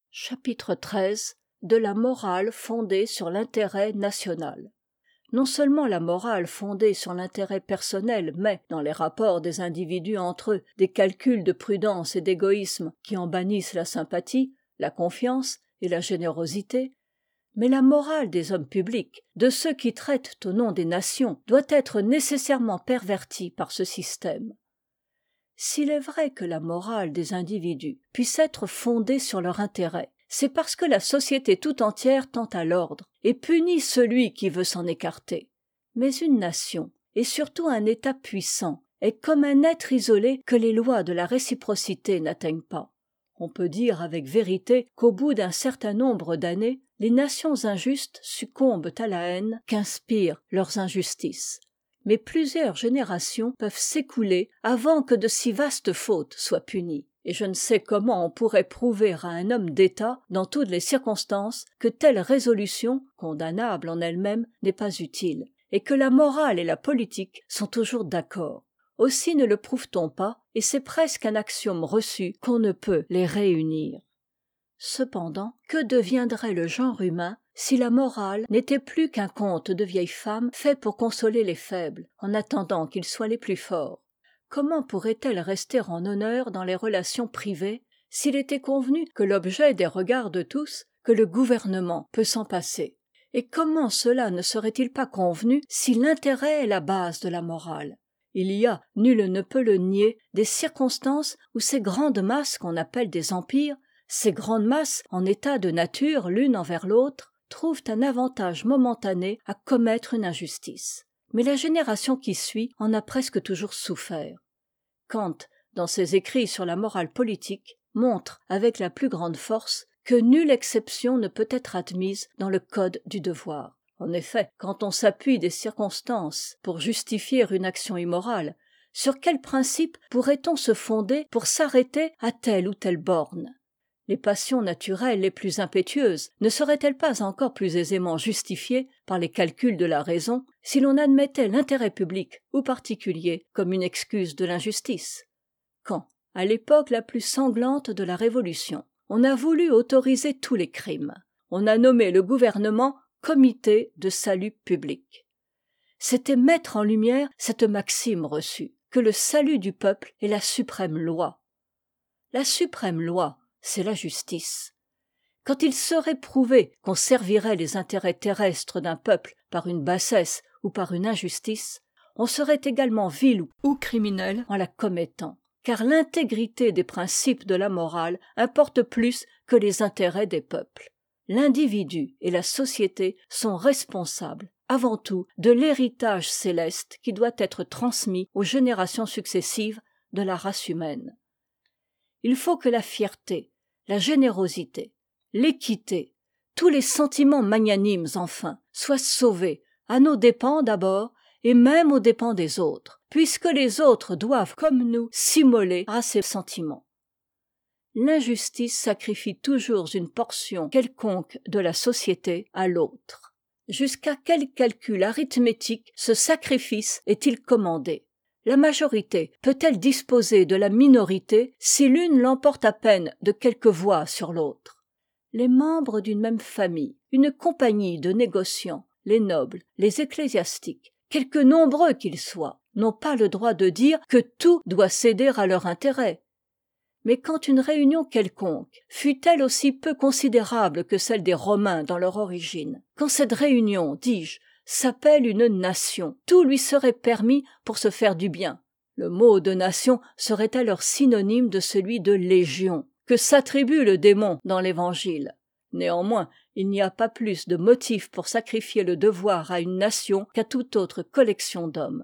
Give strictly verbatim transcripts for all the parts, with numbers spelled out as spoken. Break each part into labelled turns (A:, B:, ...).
A: Chapitre treize. De la morale fondée sur l'intérêt national. Non-seulement la morale fondée sur l'intérêt personnel met, dans les rapports des individus entre eux, des calculs de prudence et d'égoïsme qui en bannissent la sympathie, la confiance et la générosité, mais la morale des hommes publics, de ceux qui traitent au nom des nations, doit être nécessairement pervertie par ce système. S'il est vrai que la morale des individus puisse être fondée sur leur intérêt, c'est parce que la société tout entière tend à l'ordre et punit celui qui veut s'en écarter. Mais une nation, et surtout un État puissant, est comme un être isolé que les lois de la réciprocité n'atteignent pas. On peut dire avec vérité qu'au bout d'un certain nombre d'années, les nations injustes succombent à la haine qu'inspirent leurs injustices. Mais plusieurs générations peuvent s'écouler avant que de si vastes fautes soient punies. Et je ne sais comment on pourrait prouver à un homme d'État, dans toutes les circonstances, que telle résolution, condamnable en elle-même, n'est pas utile, et que la morale et la politique sont toujours d'accord. Aussi ne le prouve-t-on pas, et c'est presque un axiome reçu qu'on ne peut les réunir. Cependant, que deviendrait le genre humain si la morale n'était plus qu'un conte de vieilles femmes fait pour consoler les faibles, en attendant qu'ils soient les plus forts? Comment pourrait-elle rester en honneur dans les relations privées s'il était convenu que l'objet des regards de tous, que le gouvernement peut s'en passer? Et comment cela ne serait-il pas convenu si l'intérêt est la base de la morale? Il y a, nul ne peut le nier, des circonstances où ces grandes masses qu'on appelle des empires, ces grandes masses en état de nature l'une envers l'autre, trouvent un avantage momentané à commettre une injustice. Mais la génération qui suit en a presque toujours souffert. Kant, dans ses écrits sur la morale politique, montre avec la plus grande force que nulle exception ne peut être admise dans le code du devoir. En effet, quand on s'appuie des circonstances pour justifier une action immorale, sur quel principe pourrait-on se fonder pour s'arrêter à telle ou telle borne? Les passions naturelles les plus impétueuses ne seraient-elles pas encore plus aisément justifiées par les calculs de la raison si l'on admettait l'intérêt public ou particulier comme une excuse de l'injustice? Quand, à l'époque la plus sanglante de la Révolution, on a voulu autoriser tous les crimes, on a nommé le gouvernement Comité de salut public. C'était mettre en lumière cette maxime reçue, que le salut du peuple est la suprême loi. La suprême loi, c'est la justice. Quand il serait prouvé qu'on servirait les intérêts terrestres d'un peuple par une bassesse ou par une injustice, on serait également vil ou criminel en la commettant, car l'intégrité des principes de la morale importe plus que les intérêts des peuples. L'individu et la société sont responsables, avant tout, de l'héritage céleste qui doit être transmis aux générations successives de la race humaine. Il faut que la fierté, la générosité, l'équité, tous les sentiments magnanimes enfin, soient sauvés, à nos dépens d'abord, et même aux dépens des autres, puisque les autres doivent, comme nous, s'immoler à ces sentiments. L'injustice sacrifie toujours une portion quelconque de la société à l'autre. Jusqu'à quel calcul arithmétique ce sacrifice est-il commandé? La majorité peut-elle disposer de la minorité si l'une l'emporte à peine de quelques voix sur l'autre? Les membres d'une même famille, une compagnie de négociants, les nobles, les ecclésiastiques, quelque nombreux qu'ils soient, n'ont pas le droit de dire que tout doit céder à leur intérêt. Mais quand une réunion quelconque, fût-elle aussi peu considérable que celle des Romains dans leur origine, quand cette réunion, dis-je, s'appelle une nation, tout lui serait permis pour se faire du bien. Le mot de nation serait alors synonyme de celui de légion, que s'attribue le démon dans l'Évangile. Néanmoins, il n'y a pas plus de motifs pour sacrifier le devoir à une nation qu'à toute autre collection d'hommes.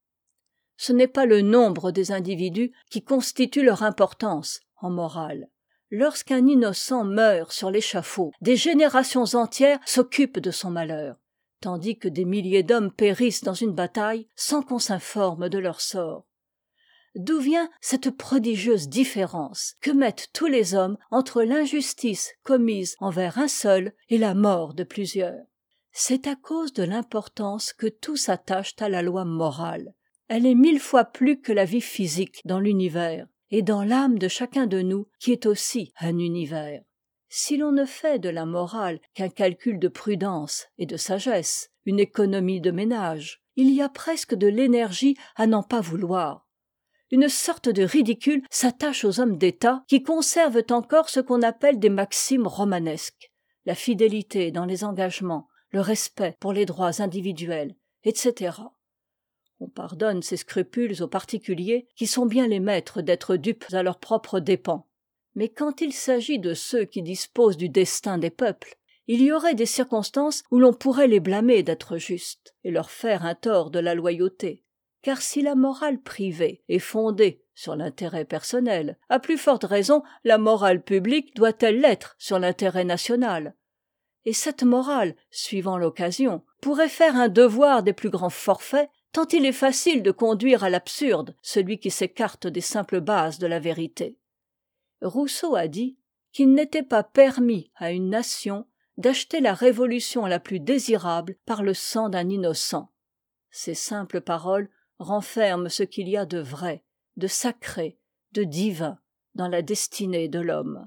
A: Ce n'est pas le nombre des individus qui constitue leur importance en morale. Lorsqu'un innocent meurt sur l'échafaud, des générations entières s'occupent de son malheur, tandis que des milliers d'hommes périssent dans une bataille sans qu'on s'informe de leur sort. D'où vient cette prodigieuse différence que mettent tous les hommes entre l'injustice commise envers un seul et la mort de plusieurs? C'est à cause de l'importance que tous attachent à la loi morale. Elle est mille fois plus que la vie physique dans l'univers et dans l'âme de chacun de nous qui est aussi un univers. Si l'on ne fait de la morale qu'un calcul de prudence et de sagesse, une économie de ménage, il y a presque de l'énergie à n'en pas vouloir. Une sorte de ridicule s'attache aux hommes d'État qui conservent encore ce qu'on appelle des maximes romanesques, la fidélité dans les engagements, le respect pour les droits individuels, et cætera. On pardonne ces scrupules aux particuliers qui sont bien les maîtres d'être dupes à leurs propres dépens. Mais quand il s'agit de ceux qui disposent du destin des peuples, il y aurait des circonstances où l'on pourrait les blâmer d'être justes, et leur faire un tort de la loyauté. Car si la morale privée est fondée sur l'intérêt personnel, à plus forte raison la morale publique doit-elle l'être sur l'intérêt national. Et cette morale, suivant l'occasion, pourrait faire un devoir des plus grands forfaits, tant il est facile de conduire à l'absurde celui qui s'écarte des simples bases de la vérité. Rousseau a dit qu'il n'était pas permis à une nation d'acheter la révolution la plus désirable par le sang d'un innocent. Ces simples paroles renferment ce qu'il y a de vrai, de sacré, de divin dans la destinée de l'homme.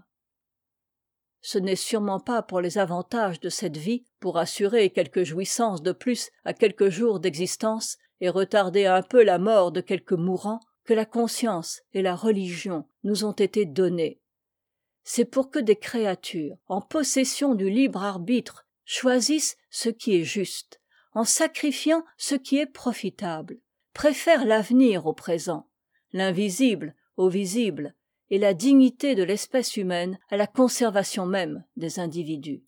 A: Ce n'est sûrement pas pour les avantages de cette vie, pour assurer quelques jouissances de plus à quelques jours d'existence et retarder un peu la mort de quelques mourants, que la conscience et la religion nous ont été données. C'est pour que des créatures, en possession du libre arbitre, choisissent ce qui est juste, en sacrifiant ce qui est profitable, préfèrent l'avenir au présent, l'invisible au visible, et la dignité de l'espèce humaine à la conservation même des individus.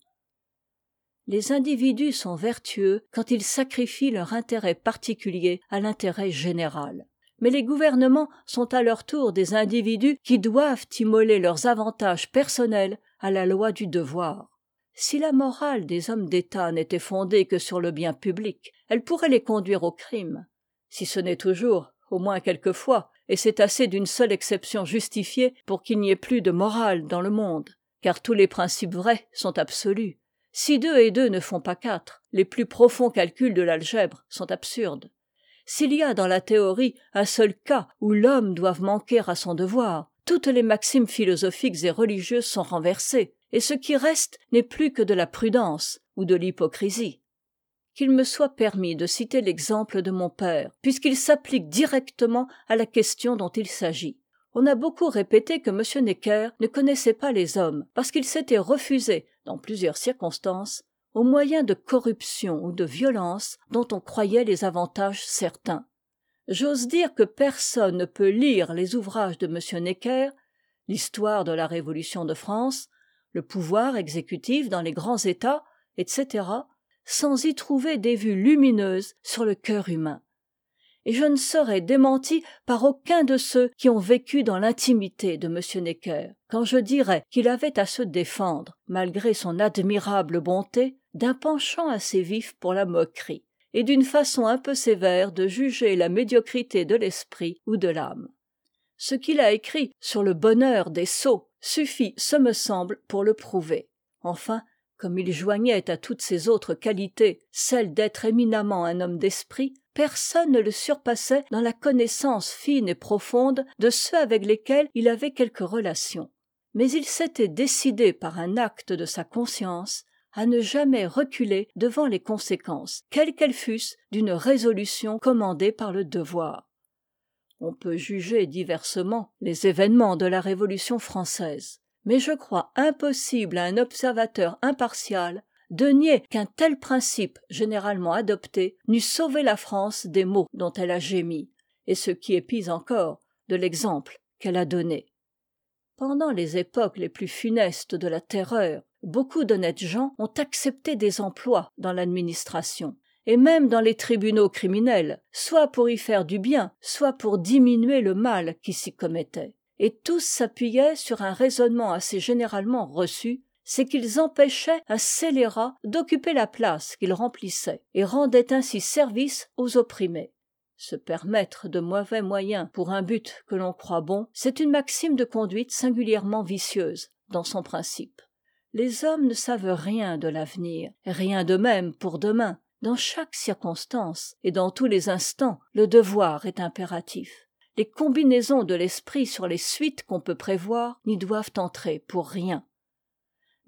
A: Les individus sont vertueux quand ils sacrifient leur intérêt particulier à l'intérêt général. Mais les gouvernements sont à leur tour des individus qui doivent immoler leurs avantages personnels à la loi du devoir. Si la morale des hommes d'État n'était fondée que sur le bien public, elle pourrait les conduire au crime. Si ce n'est toujours, au moins quelquefois, et c'est assez d'une seule exception justifiée pour qu'il n'y ait plus de morale dans le monde, car tous les principes vrais sont absolus. Si deux et deux ne font pas quatre, les plus profonds calculs de l'algèbre sont absurdes. S'il y a dans la théorie un seul cas où l'homme doive manquer à son devoir, toutes les maximes philosophiques et religieuses sont renversées, et ce qui reste n'est plus que de la prudence ou de l'hypocrisie. Qu'il me soit permis de citer l'exemple de mon père, puisqu'il s'applique directement à la question dont il s'agit. On a beaucoup répété que M. Necker ne connaissait pas les hommes, parce qu'il s'était refusé, dans plusieurs circonstances, aux moyens de corruption ou de violence dont on croyait les avantages certains. J'ose dire que personne ne peut lire les ouvrages de M. Necker, l'histoire de la Révolution de France, le pouvoir exécutif dans les grands États, et cætera, sans y trouver des vues lumineuses sur le cœur humain. Et je ne serai démenti par aucun de ceux qui ont vécu dans l'intimité de M. Necker, quand je dirais qu'il avait à se défendre, malgré son admirable bonté, d'un penchant assez vif pour la moquerie, et d'une façon un peu sévère de juger la médiocrité de l'esprit ou de l'âme. Ce qu'il a écrit sur le bonheur des sots suffit, ce me semble, pour le prouver. Enfin, comme il joignait à toutes ses autres qualités celle d'être éminemment un homme d'esprit, personne ne le surpassait dans la connaissance fine et profonde de ceux avec lesquels il avait quelque relation. Mais il s'était décidé par un acte de sa conscience à ne jamais reculer devant les conséquences, quelles qu'elles fussent, d'une résolution commandée par le devoir. On peut juger diversement les événements de la Révolution française, mais je crois impossible à un observateur impartial de nier qu'un tel principe généralement adopté n'eût sauvé la France des maux dont elle a gémi, et ce qui est pis encore, de l'exemple qu'elle a donné. Pendant les époques les plus funestes de la terreur, beaucoup d'honnêtes gens ont accepté des emplois dans l'administration, et même dans les tribunaux criminels, soit pour y faire du bien, soit pour diminuer le mal qui s'y commettait. Et tous s'appuyaient sur un raisonnement assez généralement reçu, c'est qu'ils empêchaient un scélérat d'occuper la place qu'il remplissait, et rendaient ainsi service aux opprimés. Se permettre de mauvais moyens pour un but que l'on croit bon, c'est une maxime de conduite singulièrement vicieuse dans son principe. Les hommes ne savent rien de l'avenir, rien d'eux-mêmes pour demain. Dans chaque circonstance et dans tous les instants, le devoir est impératif. Les combinaisons de l'esprit sur les suites qu'on peut prévoir n'y doivent entrer pour rien.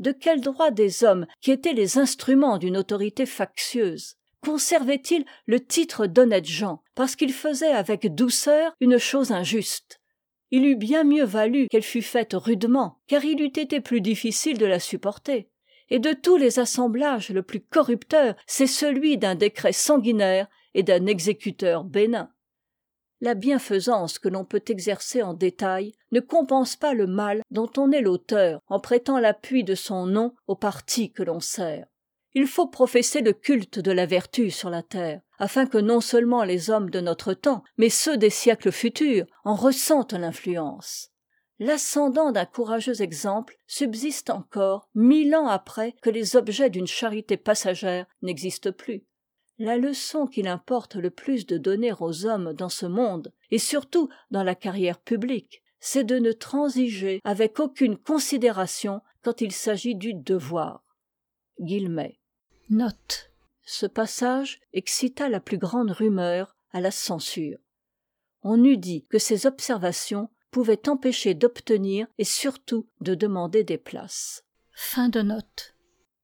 A: de quel droit des hommes qui étaient les instruments d'une autorité factieuse conservaient-ils le titre d'honnêtes gens parce qu'ils faisaient avec douceur une chose injuste? Il eût bien mieux valu qu'elle fût faite rudement, car il eût été plus difficile de la supporter. Et de tous les assemblages le plus corrupteur, c'est celui d'un décret sanguinaire et d'un exécuteur bénin. La bienfaisance que l'on peut exercer en détail ne compense pas le mal dont on est l'auteur en prêtant l'appui de son nom au parti que l'on sert. Il faut professer le culte de la vertu sur la terre, afin que non seulement les hommes de notre temps, mais ceux des siècles futurs en ressentent l'influence. L'ascendant d'un courageux exemple subsiste encore mille ans après que les objets d'une charité passagère n'existent plus. La leçon qu'il importe le plus de donner aux hommes dans ce monde, et surtout dans la carrière publique, c'est de ne transiger avec aucune considération quand il s'agit du devoir. Guillemets. Note. Ce passage excita la plus grande rumeur à la censure. On eût dit que ces observations pouvaient empêcher d'obtenir et surtout de demander des places. Fin de note.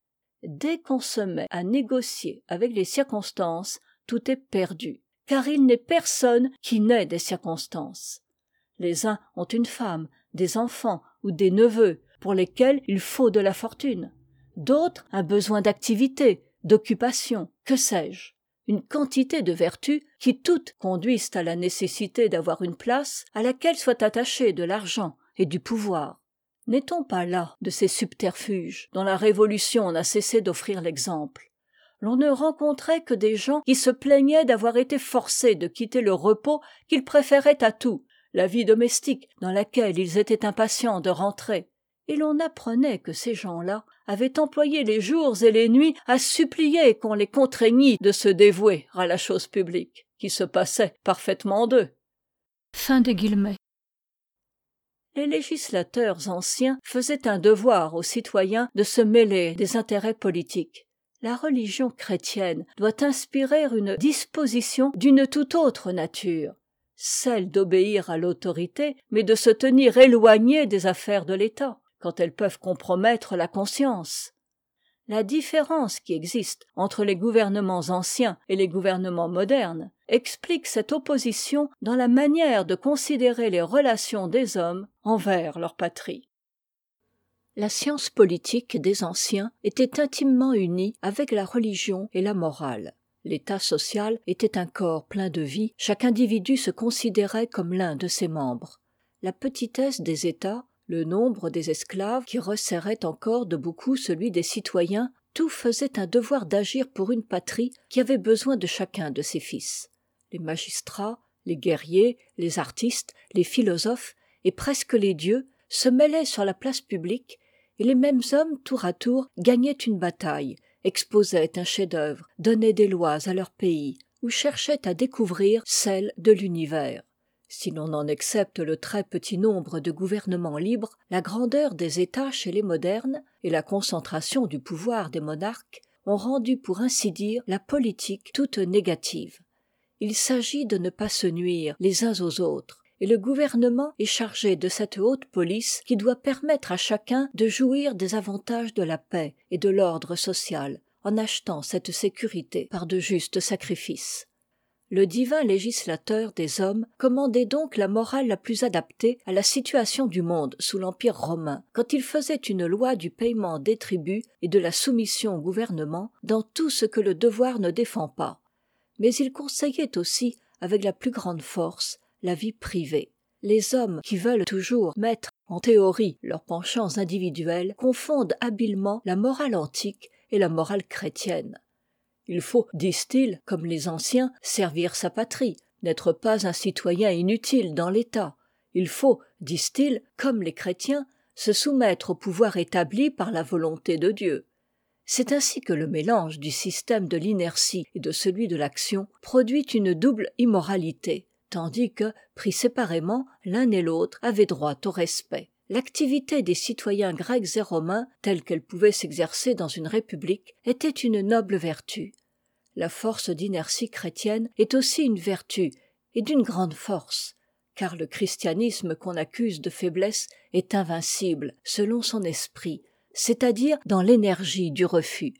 A: Dès qu'on se met à négocier avec les circonstances, tout est perdu, car il n'est personne qui n'ait des circonstances. Les uns ont une femme, des enfants ou des neveux pour lesquels il faut de la fortune, d'autres un besoin d'activité, d'occupation, que sais-je, une quantité de vertus qui toutes conduisent à la nécessité d'avoir une place à laquelle soit attaché de l'argent et du pouvoir. N'est-on pas là de ces subterfuges dont la Révolution n'a cessé d'offrir l'exemple? L'on ne rencontrait que des gens qui se plaignaient d'avoir été forcés de quitter le repos qu'ils préféraient à tout, la vie domestique dans laquelle ils étaient impatients de rentrer. Et l'on apprenait que ces gens-là avaient employé les jours et les nuits à supplier qu'on les contraignît de se dévouer à la chose publique, qui se passait parfaitement d'eux. Fin des guillemets. Les législateurs anciens faisaient un devoir aux citoyens de se mêler des intérêts politiques. La religion chrétienne doit inspirer une disposition d'une toute autre nature, celle d'obéir à l'autorité, mais de se tenir éloigné des affaires de l'État, quand elles peuvent compromettre la conscience. La différence qui existe entre les gouvernements anciens et les gouvernements modernes explique cette opposition dans la manière de considérer les relations des hommes envers leur patrie. La science politique des anciens était intimement unie avec la religion et la morale. L'état social était un corps plein de vie, chaque individu se considérait comme l'un de ses membres. La petitesse des États, le nombre des esclaves qui resserrait encore de beaucoup celui des citoyens, tout faisait un devoir d'agir pour une patrie qui avait besoin de chacun de ses fils. Les magistrats, les guerriers, les artistes, les philosophes et presque les dieux se mêlaient sur la place publique, et les mêmes hommes tour à tour gagnaient une bataille, exposaient un chef-d'œuvre, donnaient des lois à leur pays, ou cherchaient à découvrir celles de l'univers. Si l'on en excepte le très petit nombre de gouvernements libres, la grandeur des États chez les modernes et la concentration du pouvoir des monarques ont rendu pour ainsi dire la politique toute négative. Il s'agit de ne pas se nuire les uns aux autres, et le gouvernement est chargé de cette haute police qui doit permettre à chacun de jouir des avantages de la paix et de l'ordre social, en achetant cette sécurité par de justes sacrifices. Le divin législateur des hommes commandait donc la morale la plus adaptée à la situation du monde sous l'Empire romain, quand il faisait une loi du paiement des tributs et de la soumission au gouvernement dans tout ce que le devoir ne défend pas. Mais il conseillait aussi, avec la plus grande force, la vie privée. Les hommes qui veulent toujours mettre en théorie leurs penchants individuels confondent habilement la morale antique et la morale chrétienne. Il faut, disent-ils, comme les anciens, servir sa patrie, n'être pas un citoyen inutile dans l'État. Il faut, disent-ils, comme les chrétiens, se soumettre au pouvoir établi par la volonté de Dieu. C'est ainsi que le mélange du système de l'inertie et de celui de l'action produit une double immoralité, tandis que, pris séparément, l'un et l'autre avaient droit au respect. L'activité des citoyens grecs et romains, telle qu'elle pouvait s'exercer dans une république, était une noble vertu. La force d'inertie chrétienne est aussi une vertu, et d'une grande force, car le christianisme qu'on accuse de faiblesse est invincible selon son esprit, c'est-à-dire dans l'énergie du refus.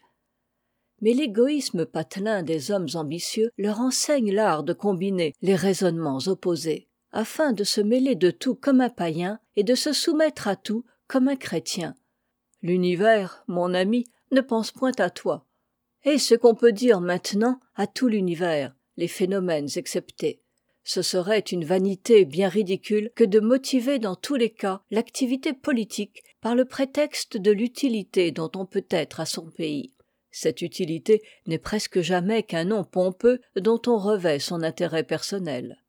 A: Mais l'égoïsme patelin des hommes ambitieux leur enseigne l'art de combiner les raisonnements opposés, afin de se mêler de tout comme un païen et de se soumettre à tout comme un chrétien. L'univers, mon ami, ne pense point à toi. Et ce qu'on peut dire maintenant à tout l'univers, les phénomènes exceptés. Ce serait une vanité bien ridicule que de motiver dans tous les cas l'activité politique par le prétexte de l'utilité dont on peut être à son pays. Cette utilité n'est presque jamais qu'un nom pompeux dont on revêt son intérêt personnel.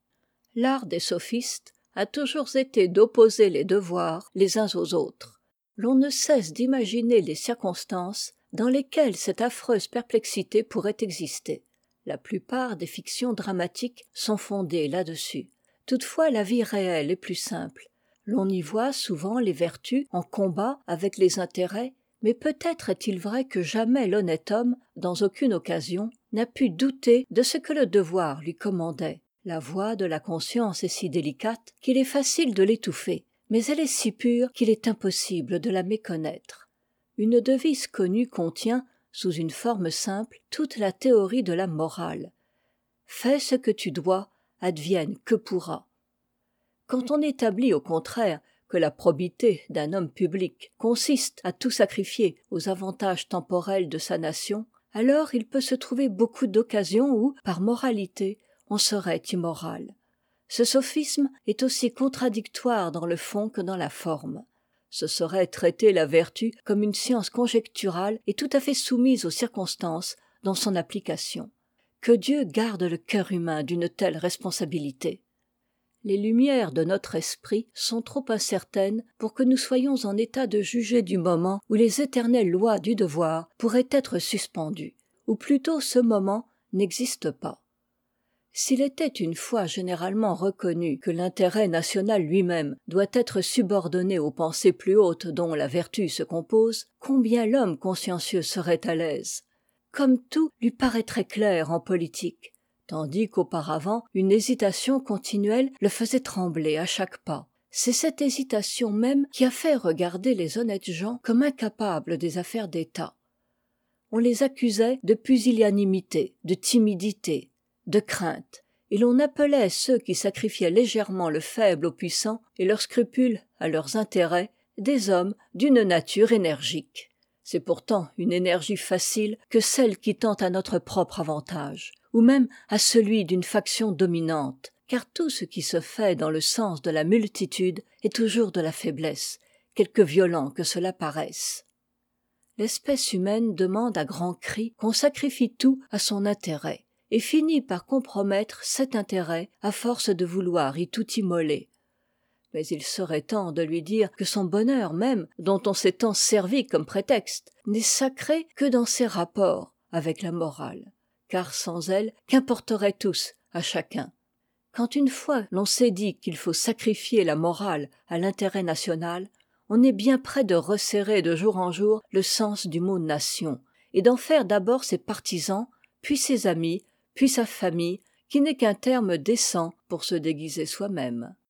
A: L'art des sophistes a toujours été d'opposer les devoirs les uns aux autres. L'on ne cesse d'imaginer les circonstances dans lesquelles cette affreuse perplexité pourrait exister. La plupart des fictions dramatiques sont fondées là-dessus. Toutefois, la vie réelle est plus simple. L'on y voit souvent les vertus en combat avec les intérêts, mais peut-être est-il vrai que jamais l'honnête homme, dans aucune occasion, n'a pu douter de ce que le devoir lui commandait. La voix de la conscience est si délicate qu'il est facile de l'étouffer, mais elle est si pure qu'il est impossible de la méconnaître. Une devise connue contient, sous une forme simple, toute la théorie de la morale. Fais ce que tu dois, advienne que pourra. Quand on établit au contraire que la probité d'un homme public consiste à tout sacrifier aux avantages temporels de sa nation, alors il peut se trouver beaucoup d'occasions où, par moralité, on serait immoral. Ce sophisme est aussi contradictoire dans le fond que dans la forme. Ce serait traiter la vertu comme une science conjecturale et tout à fait soumise aux circonstances dans son application. Que Dieu garde le cœur humain d'une telle responsabilité. Les lumières de notre esprit sont trop incertaines pour que nous soyons en état de juger du moment où les éternelles lois du devoir pourraient être suspendues, ou plutôt ce moment n'existe pas. S'il était une fois généralement reconnu que l'intérêt national lui-même doit être subordonné aux pensées plus hautes dont la vertu se compose, combien l'homme consciencieux serait à l'aise. Comme tout lui paraîtrait clair en politique, tandis qu'auparavant une hésitation continuelle le faisait trembler à chaque pas. C'est cette hésitation même qui a fait regarder les honnêtes gens comme incapables des affaires d'État. On les accusait de pusillanimité, de timidité, de crainte, et l'on appelait ceux qui sacrifiaient légèrement le faible aux puissants et leurs scrupules à leurs intérêts des hommes d'une nature énergique. C'est pourtant une énergie facile que celle qui tend à notre propre avantage, ou même à celui d'une faction dominante, car tout ce qui se fait dans le sens de la multitude est toujours de la faiblesse, quelque violent que cela paraisse. L'espèce humaine demande à grands cris qu'on sacrifie tout à son intérêt, et finit par compromettre cet intérêt à force de vouloir y tout immoler. Mais il serait temps de lui dire que son bonheur même, dont on s'est tant servi comme prétexte, n'est sacré que dans ses rapports avec la morale, car sans elle, qu'importerait tous à chacun. Quand une fois l'on s'est dit qu'il faut sacrifier la morale à l'intérêt national, on est bien près de resserrer de jour en jour le sens du mot nation, et d'en faire d'abord ses partisans, puis ses amis, puis sa famille, qui n'est qu'un terme décent pour se déguiser soi-même.